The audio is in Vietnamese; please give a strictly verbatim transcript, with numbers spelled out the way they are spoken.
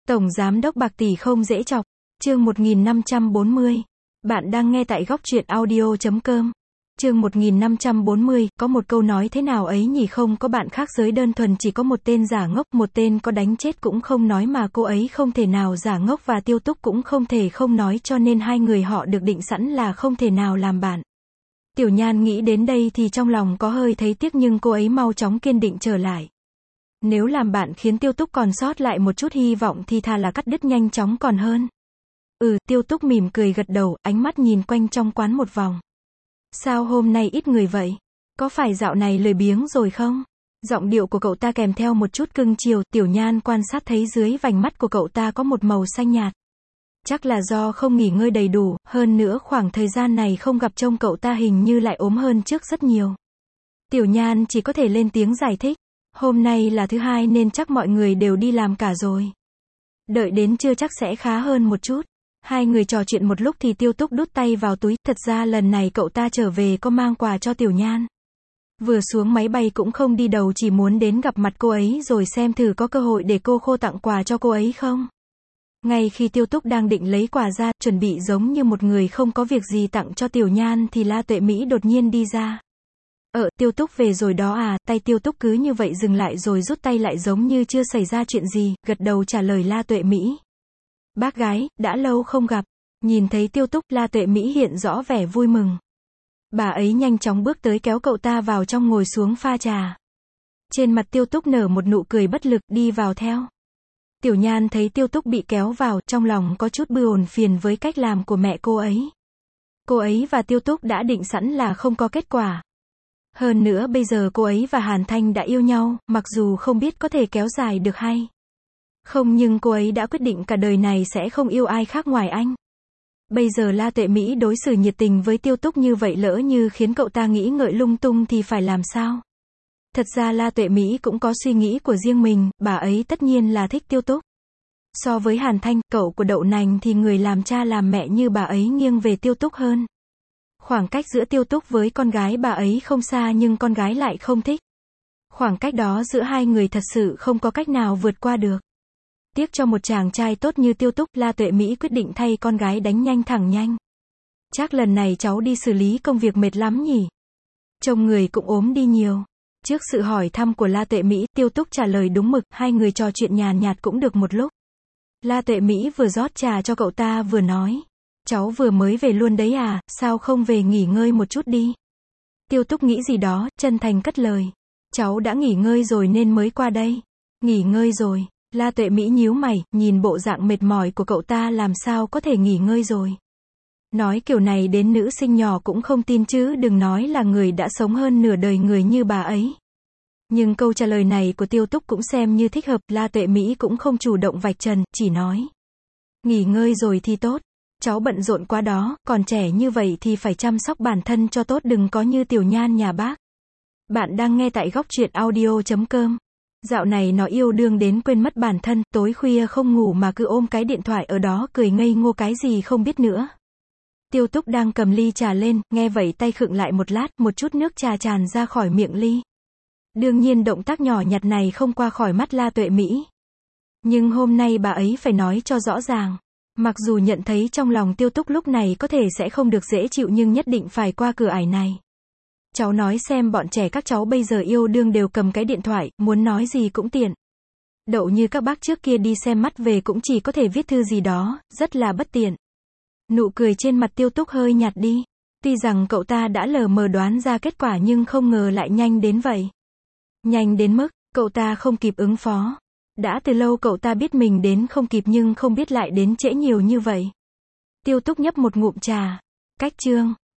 Tổng Giám đốc bạc tỷ không dễ chọc. Chương một nghìn năm trăm bốn mươi. Bạn đang nghe tại góc truyện audio chấm com. Chương một nghìn năm trăm bốn mươi, có một câu nói thế nào ấy nhỉ, không có bạn khác giới đơn thuần chỉ có một tên giả ngốc, một tên có đánh chết cũng không nói mà cô ấy không thể nào giả ngốc và Tiêu Túc cũng không thể không nói, cho nên hai người họ được định sẵn là không thể nào làm bạn. Tiểu Nhan nghĩ đến đây thì trong lòng có hơi thấy tiếc, nhưng cô ấy mau chóng kiên định trở lại. Nếu làm bạn khiến Tiêu Túc còn sót lại một chút hy vọng thì thà là cắt đứt nhanh chóng còn hơn. Ừ, Tiêu Túc mỉm cười gật đầu, ánh mắt nhìn quanh trong quán một vòng. Sao hôm nay ít người vậy? Có phải dạo này lười biếng rồi không? Giọng điệu của cậu ta kèm theo một chút cưng chiều. Tiểu Nhan quan sát thấy dưới vành mắt của cậu ta có một màu xanh nhạt. Chắc là do không nghỉ ngơi đầy đủ, hơn nữa khoảng thời gian này không gặp trông cậu ta hình như lại ốm hơn trước rất nhiều. Tiểu Nhan chỉ có thể lên tiếng giải thích. Hôm nay là thứ hai nên chắc mọi người đều đi làm cả rồi. Đợi đến trưa chắc sẽ khá hơn một chút. Hai người trò chuyện một lúc thì Tiêu Túc đút tay vào túi, thật ra lần này cậu ta trở về có mang quà cho Tiểu Nhan. Vừa xuống máy bay cũng không đi đầu, chỉ muốn đến gặp mặt cô ấy rồi xem thử có cơ hội để cô khô tặng quà cho cô ấy không. Ngay khi Tiêu Túc đang định lấy quà ra, chuẩn bị giống như một người không có việc gì tặng cho Tiểu Nhan thì La Tuệ Mỹ đột nhiên đi ra. Ờ, Tiêu Túc về rồi đó à, tay Tiêu Túc cứ như vậy dừng lại rồi rút tay lại giống như chưa xảy ra chuyện gì, gật đầu trả lời La Tuệ Mỹ. Bác gái, đã lâu không gặp. Nhìn thấy Tiêu Túc, La Tuệ Mỹ hiện rõ vẻ vui mừng. Bà ấy nhanh chóng bước tới kéo cậu ta vào trong ngồi xuống pha trà. Trên mặt Tiêu Túc nở một nụ cười bất lực, đi vào theo. Tiểu Nhan thấy Tiêu Túc bị kéo vào, trong lòng có chút buồn phiền với cách làm của mẹ cô ấy. Cô ấy và Tiêu Túc đã định sẵn là không có kết quả. Hơn nữa bây giờ cô ấy và Hàn Thanh đã yêu nhau, mặc dù không biết có thể kéo dài được hay không, nhưng cô ấy đã quyết định cả đời này sẽ không yêu ai khác ngoài anh. Bây giờ La Tuệ Mỹ đối xử nhiệt tình với Tiêu Túc như vậy, lỡ như khiến cậu ta nghĩ ngợi lung tung thì phải làm sao? Thật ra La Tuệ Mỹ cũng có suy nghĩ của riêng mình, bà ấy tất nhiên là thích Tiêu Túc. So với Hàn Thanh, cậu của đậu nành, thì người làm cha làm mẹ như bà ấy nghiêng về Tiêu Túc hơn. Khoảng cách giữa Tiêu Túc với con gái bà ấy không xa nhưng con gái lại không thích. Khoảng cách đó giữa hai người thật sự không có cách nào vượt qua được. Tiếc cho một chàng trai tốt như Tiêu Túc, La Tuệ Mỹ quyết định thay con gái đánh nhanh thẳng nhanh. Chắc lần này cháu đi xử lý công việc mệt lắm nhỉ? Trông người cũng ốm đi nhiều. Trước sự hỏi thăm của La Tuệ Mỹ, Tiêu Túc trả lời đúng mực, hai người trò chuyện nhàn nhạt cũng được một lúc. La Tuệ Mỹ vừa rót trà cho cậu ta vừa nói. Cháu vừa mới về luôn đấy à, sao không về nghỉ ngơi một chút đi? Tiêu Túc nghĩ gì đó, chân thành cất lời. Cháu đã nghỉ ngơi rồi nên mới qua đây. Nghỉ ngơi rồi. La Tuệ Mỹ nhíu mày, nhìn bộ dạng mệt mỏi của cậu ta làm sao có thể nghỉ ngơi rồi. Nói kiểu này đến nữ sinh nhỏ cũng không tin chứ đừng nói là người đã sống hơn nửa đời người như bà ấy. Nhưng câu trả lời này của Tiêu Túc cũng xem như thích hợp, La Tuệ Mỹ cũng không chủ động vạch trần, chỉ nói. Nghỉ ngơi rồi thì tốt. Cháu bận rộn quá đó, còn trẻ như vậy thì phải chăm sóc bản thân cho tốt, đừng có như Tiểu Nhan nhà bác. Bạn đang nghe tại góc truyện audio chấm com. Dạo này nó yêu đương đến quên mất bản thân, tối khuya không ngủ mà cứ ôm cái điện thoại ở đó cười ngây ngô cái gì không biết nữa. Tiêu Túc đang cầm ly trà lên, nghe vậy tay khựng lại một lát, một chút nước trà tràn ra khỏi miệng ly. Đương nhiên động tác nhỏ nhặt này không qua khỏi mắt La Tuệ Mỹ. Nhưng hôm nay bà ấy phải nói cho rõ ràng. Mặc dù nhận thấy trong lòng Tiêu Túc lúc này có thể sẽ không được dễ chịu nhưng nhất định phải qua cửa ải này. Cháu nói xem, bọn trẻ các cháu bây giờ yêu đương đều cầm cái điện thoại, muốn nói gì cũng tiện. Đậu như các bác trước kia đi xem mắt về cũng chỉ có thể viết thư gì đó, rất là bất tiện. Nụ cười trên mặt Tiêu Túc hơi nhạt đi. Tuy rằng cậu ta đã lờ mờ đoán ra kết quả nhưng không ngờ lại nhanh đến vậy. Nhanh đến mức, cậu ta không kịp ứng phó. Đã từ lâu cậu ta biết mình đến không kịp nhưng không biết lại đến trễ nhiều như vậy. Tiêu Túc nhấp một ngụm trà. Cách chương.